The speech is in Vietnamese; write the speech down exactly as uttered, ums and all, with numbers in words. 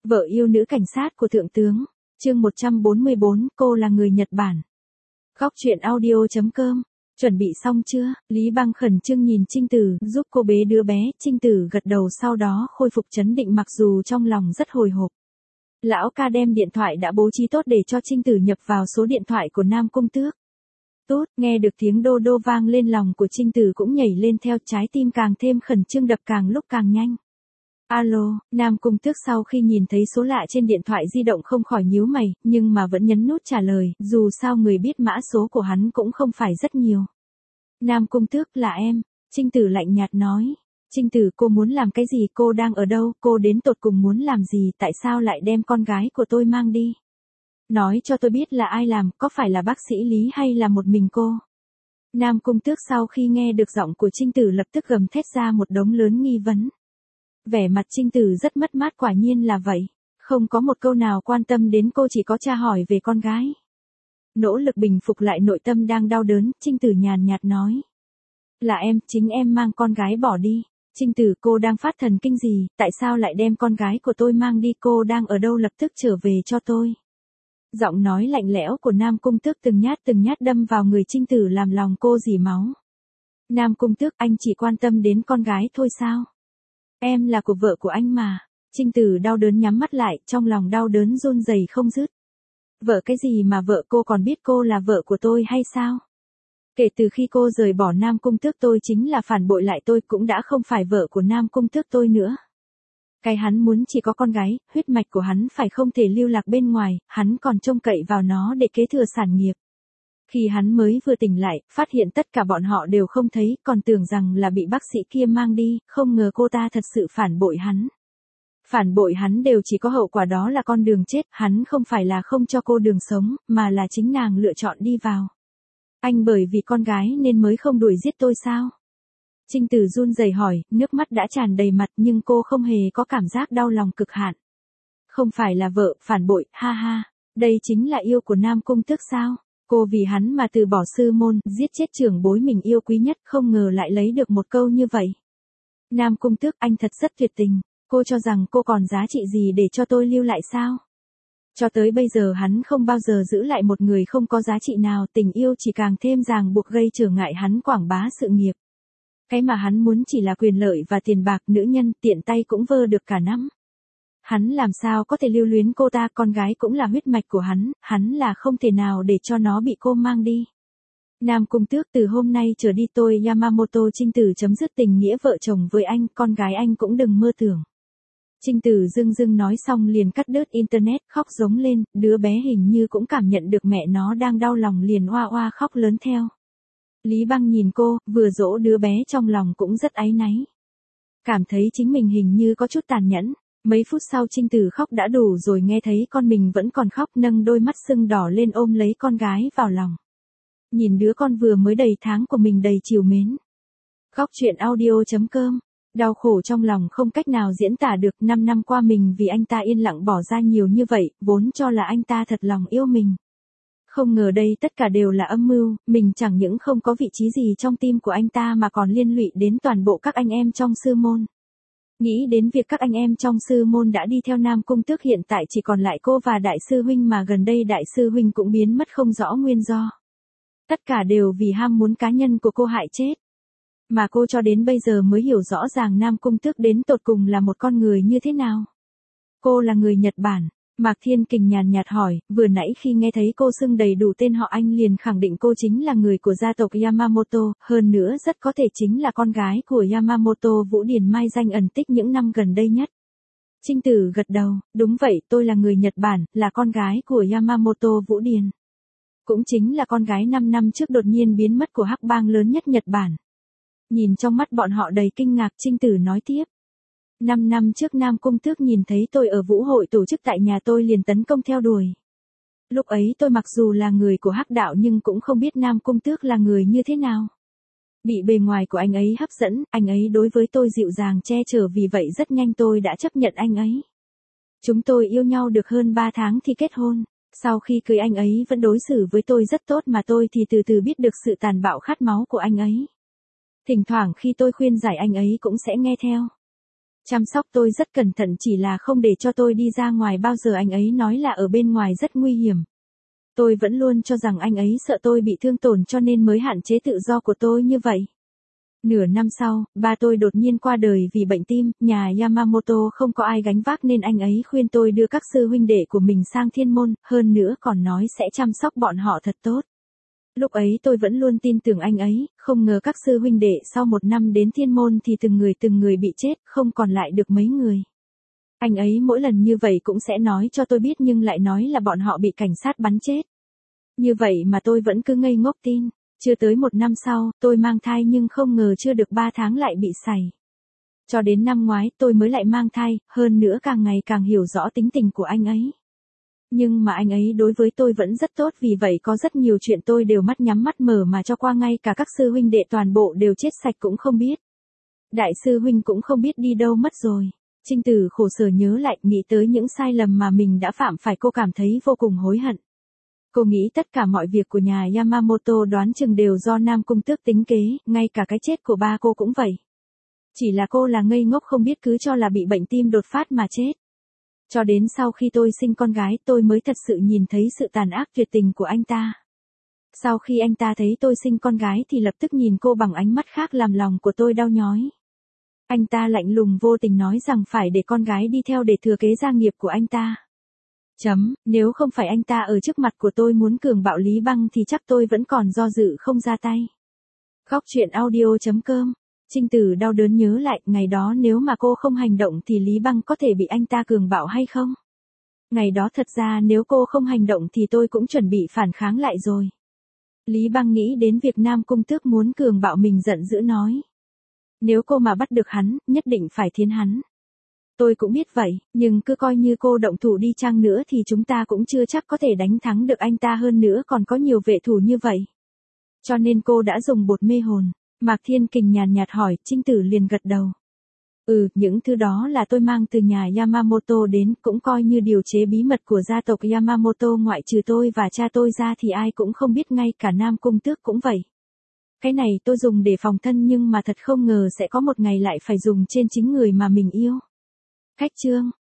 Vợ yêu nữ cảnh sát của thượng tướng. Chương một trăm bốn mươi bốn, cô là người Nhật Bản. Góc truyện audio chấm com. Chuẩn bị xong chưa? Lý Băng khẩn trương nhìn Trinh Tử, giúp cô bế đứa bé. Trinh Tử gật đầu, sau đó khôi phục trấn định mặc dù trong lòng rất hồi hộp. Lão ca đem điện thoại đã bố trí tốt để cho Trinh Tử nhập vào số điện thoại của Nam Cung Tước. Tốt, nghe được tiếng đô đô vang lên, lòng của Trinh Tử cũng nhảy lên theo, trái tim càng thêm khẩn trương đập càng lúc càng nhanh. Alo, Nam Cung Tước sau khi nhìn thấy số lạ trên điện thoại di động không khỏi nhíu mày, nhưng mà vẫn nhấn nút trả lời, dù sao người biết mã số của hắn cũng không phải rất nhiều. Nam Cung Tước, là em. Trinh Tử lạnh nhạt nói. Trinh Tử, cô muốn làm cái gì, cô đang ở đâu, cô đến tột cùng muốn làm gì, tại sao lại đem con gái của tôi mang đi? Nói cho tôi biết là ai làm, có phải là bác sĩ Lý hay là một mình cô? Nam Cung Tước sau khi nghe được giọng của Trinh Tử lập tức gầm thét ra một đống lớn nghi vấn. Vẻ mặt Trinh Tử rất mất mát, quả nhiên là vậy. Không có một câu nào quan tâm đến cô, chỉ có tra hỏi về con gái. Nỗ lực bình phục lại nội tâm đang đau đớn, Trinh Tử nhàn nhạt nói. Là em, chính em mang con gái bỏ đi. Trinh Tử, cô đang phát thần kinh gì, tại sao lại đem con gái của tôi mang đi, cô đang ở đâu, lập tức trở về cho tôi. Giọng nói lạnh lẽo của Nam Cung Tước từng nhát từng nhát đâm vào người Trinh Tử làm lòng cô rỉ máu. Nam Cung Tước, anh chỉ quan tâm đến con gái thôi sao? Em là của vợ của anh mà. Trinh Tử đau đớn nhắm mắt lại, trong lòng đau đớn run rẩy không dứt. Vợ cái gì mà vợ, cô còn biết cô là vợ của tôi hay sao? Kể từ khi cô rời bỏ Nam Cung Tước, tôi chính là phản bội lại, tôi cũng đã không phải vợ của Nam Cung Tước tôi nữa. Cái hắn muốn chỉ có con gái, huyết mạch của hắn phải không thể lưu lạc bên ngoài, hắn còn trông cậy vào nó để kế thừa sản nghiệp. Khi hắn mới vừa tỉnh lại, phát hiện tất cả bọn họ đều không thấy, còn tưởng rằng là bị bác sĩ kia mang đi, không ngờ cô ta thật sự phản bội hắn. Phản bội hắn đều chỉ có hậu quả, đó là con đường chết, hắn không phải là không cho cô đường sống, mà là chính nàng lựa chọn đi vào. Anh bởi vì con gái nên mới không đuổi giết tôi sao? Trinh Tử run rẩy hỏi, nước mắt đã tràn đầy mặt nhưng cô không hề có cảm giác đau lòng cực hạn. Không phải là vợ, phản bội, ha ha, đây chính là yêu của Nam Cung Tước sao? Cô vì hắn mà từ bỏ sư môn, giết chết trưởng bối mình yêu quý nhất, không ngờ lại lấy được một câu như vậy. Nam Cung Tước, anh thật rất tuyệt tình, cô cho rằng cô còn giá trị gì để cho tôi lưu lại sao? Cho tới bây giờ hắn không bao giờ giữ lại một người không có giá trị nào, tình yêu chỉ càng thêm ràng buộc, gây trở ngại hắn quảng bá sự nghiệp. Cái mà hắn muốn chỉ là quyền lợi và tiền bạc, nữ nhân tiện tay cũng vơ được cả nắm. Hắn làm sao có thể lưu luyến cô ta, con gái cũng là huyết mạch của hắn, hắn là không thể nào để cho nó bị cô mang đi. Nam Cung Tước, từ hôm nay trở đi tôi Yamamoto Trinh Tử chấm dứt tình nghĩa vợ chồng với anh, con gái anh cũng đừng mơ tưởng. Trinh Tử dưng dưng nói xong liền cắt đứt internet, khóc giống lên, đứa bé hình như cũng cảm nhận được mẹ nó đang đau lòng liền oa oa khóc lớn theo. Lý Băng nhìn cô, vừa dỗ đứa bé trong lòng cũng rất áy náy. Cảm thấy chính mình hình như có chút tàn nhẫn. Mấy phút sau Trinh Tử khóc đã đủ rồi, nghe thấy con mình vẫn còn khóc, nâng đôi mắt sưng đỏ lên ôm lấy con gái vào lòng. Nhìn đứa con vừa mới đầy tháng của mình đầy trìu mến. Góc truyện audio chấm com. Đau khổ trong lòng không cách nào diễn tả được, năm năm qua mình vì anh ta yên lặng bỏ ra nhiều như vậy, vốn cho là anh ta thật lòng yêu mình. Không ngờ đây tất cả đều là âm mưu, mình chẳng những không có vị trí gì trong tim của anh ta mà còn liên lụy đến toàn bộ các anh em trong sư môn. Nghĩ đến việc các anh em trong sư môn đã đi theo Nam Cung Tước, hiện tại chỉ còn lại cô và đại sư huynh, mà gần đây đại sư huynh cũng biến mất không rõ nguyên do. Tất cả đều vì ham muốn cá nhân của cô hại chết. Mà cô cho đến bây giờ mới hiểu rõ ràng Nam Cung Tước đến tột cùng là một con người như thế nào. Cô là người Nhật Bản. Mạc Thiên Kình nhàn nhạt hỏi, vừa nãy khi nghe thấy cô xưng đầy đủ tên họ anh liền khẳng định cô chính là người của gia tộc Yamamoto, hơn nữa rất có thể chính là con gái của Yamamoto Vũ Điển Mai danh ẩn tích những năm gần đây nhất. Trinh Tử gật đầu, đúng vậy, tôi là người Nhật Bản, là con gái của Yamamoto Vũ Điển. Cũng chính là con gái năm năm trước đột nhiên biến mất của hắc bang lớn nhất Nhật Bản. Nhìn trong mắt bọn họ đầy kinh ngạc, Trinh Tử nói tiếp. Năm năm trước Nam Cung Tước nhìn thấy tôi ở vũ hội tổ chức tại nhà tôi liền tấn công theo đuổi. Lúc ấy tôi mặc dù là người của hắc đạo nhưng cũng không biết Nam Cung Tước là người như thế nào. Bị bề ngoài của anh ấy hấp dẫn, anh ấy đối với tôi dịu dàng che chở, vì vậy rất nhanh tôi đã chấp nhận anh ấy. Chúng tôi yêu nhau được hơn ba tháng thì kết hôn. Sau khi cưới anh ấy vẫn đối xử với tôi rất tốt, mà tôi thì từ từ biết được sự tàn bạo khát máu của anh ấy. Thỉnh thoảng khi tôi khuyên giải anh ấy cũng sẽ nghe theo. Chăm sóc tôi rất cẩn thận chỉ là không để cho tôi đi ra ngoài bao giờ anh ấy nói là ở bên ngoài rất nguy hiểm. Tôi vẫn luôn cho rằng anh ấy sợ tôi bị thương tổn cho nên mới hạn chế tự do của tôi như vậy. Nửa năm sau, ba tôi đột nhiên qua đời vì bệnh tim, nhà Yamamoto không có ai gánh vác nên anh ấy khuyên tôi đưa các sư huynh đệ của mình sang thiên môn, hơn nữa còn nói sẽ chăm sóc bọn họ thật tốt. Lúc ấy tôi vẫn luôn tin tưởng anh ấy, không ngờ các sư huynh đệ sau một năm đến thiên môn thì từng người từng người bị chết, không còn lại được mấy người. Anh ấy mỗi lần như vậy cũng sẽ nói cho tôi biết nhưng lại nói là bọn họ bị cảnh sát bắn chết. Như vậy mà tôi vẫn cứ ngây ngốc tin. Chưa tới một năm sau, tôi mang thai nhưng không ngờ chưa được ba tháng lại bị sảy. Cho đến năm ngoái tôi mới lại mang thai, hơn nữa càng ngày càng hiểu rõ tính tình của anh ấy. Nhưng mà anh ấy đối với tôi vẫn rất tốt vì vậy có rất nhiều chuyện tôi đều mắt nhắm mắt mở mà cho qua ngay cả các sư huynh đệ toàn bộ đều chết sạch cũng không biết. Đại sư huynh cũng không biết đi đâu mất rồi. Trinh Tử khổ sở nhớ lại nghĩ tới những sai lầm mà mình đã phạm phải cô cảm thấy vô cùng hối hận. Cô nghĩ tất cả mọi việc của nhà Yamamoto đoán chừng đều do Nam Cung Tước tính kế, ngay cả cái chết của ba cô cũng vậy. Chỉ là cô là ngây ngốc không biết cứ cho là bị bệnh tim đột phát mà chết. Cho đến sau khi tôi sinh con gái tôi mới thật sự nhìn thấy sự tàn ác tuyệt tình của anh ta. Sau khi anh ta thấy tôi sinh con gái thì lập tức nhìn cô bằng ánh mắt khác làm lòng của tôi đau nhói. Anh ta lạnh lùng vô tình nói rằng phải để con gái đi theo để thừa kế gia nghiệp của anh ta. Chấm, nếu không phải anh ta ở trước mặt của tôi muốn cường bạo Lý Băng thì chắc tôi vẫn còn do dự không ra tay. Khóc chuyện audio chấm com. Trinh Tử đau đớn nhớ lại, ngày đó nếu mà cô không hành động thì Lý Băng có thể bị anh ta cường bạo hay không? Ngày đó thật ra nếu cô không hành động thì tôi cũng chuẩn bị phản kháng lại rồi. Lý Băng nghĩ đến việc Nam Cung Tước muốn cường bạo mình giận dữ nói. Nếu cô mà bắt được hắn, nhất định phải thiến hắn. Tôi cũng biết vậy, nhưng cứ coi như cô động thủ đi chăng nữa thì chúng ta cũng chưa chắc có thể đánh thắng được anh ta, hơn nữa còn có nhiều vệ thủ như vậy. Cho nên cô đã dùng bột mê hồn. Mạc Thiên Kình nhàn nhạt hỏi, Trinh Tử liền gật đầu. Ừ, những thứ đó là tôi mang từ nhà Yamamoto đến, cũng coi như điều chế bí mật của gia tộc Yamamoto, ngoại trừ tôi và cha tôi ra thì ai cũng không biết, ngay cả Nam Cung Tước cũng vậy. Cái này tôi dùng để phòng thân nhưng mà thật không ngờ sẽ có một ngày lại phải dùng trên chính người mà mình yêu. Khách chương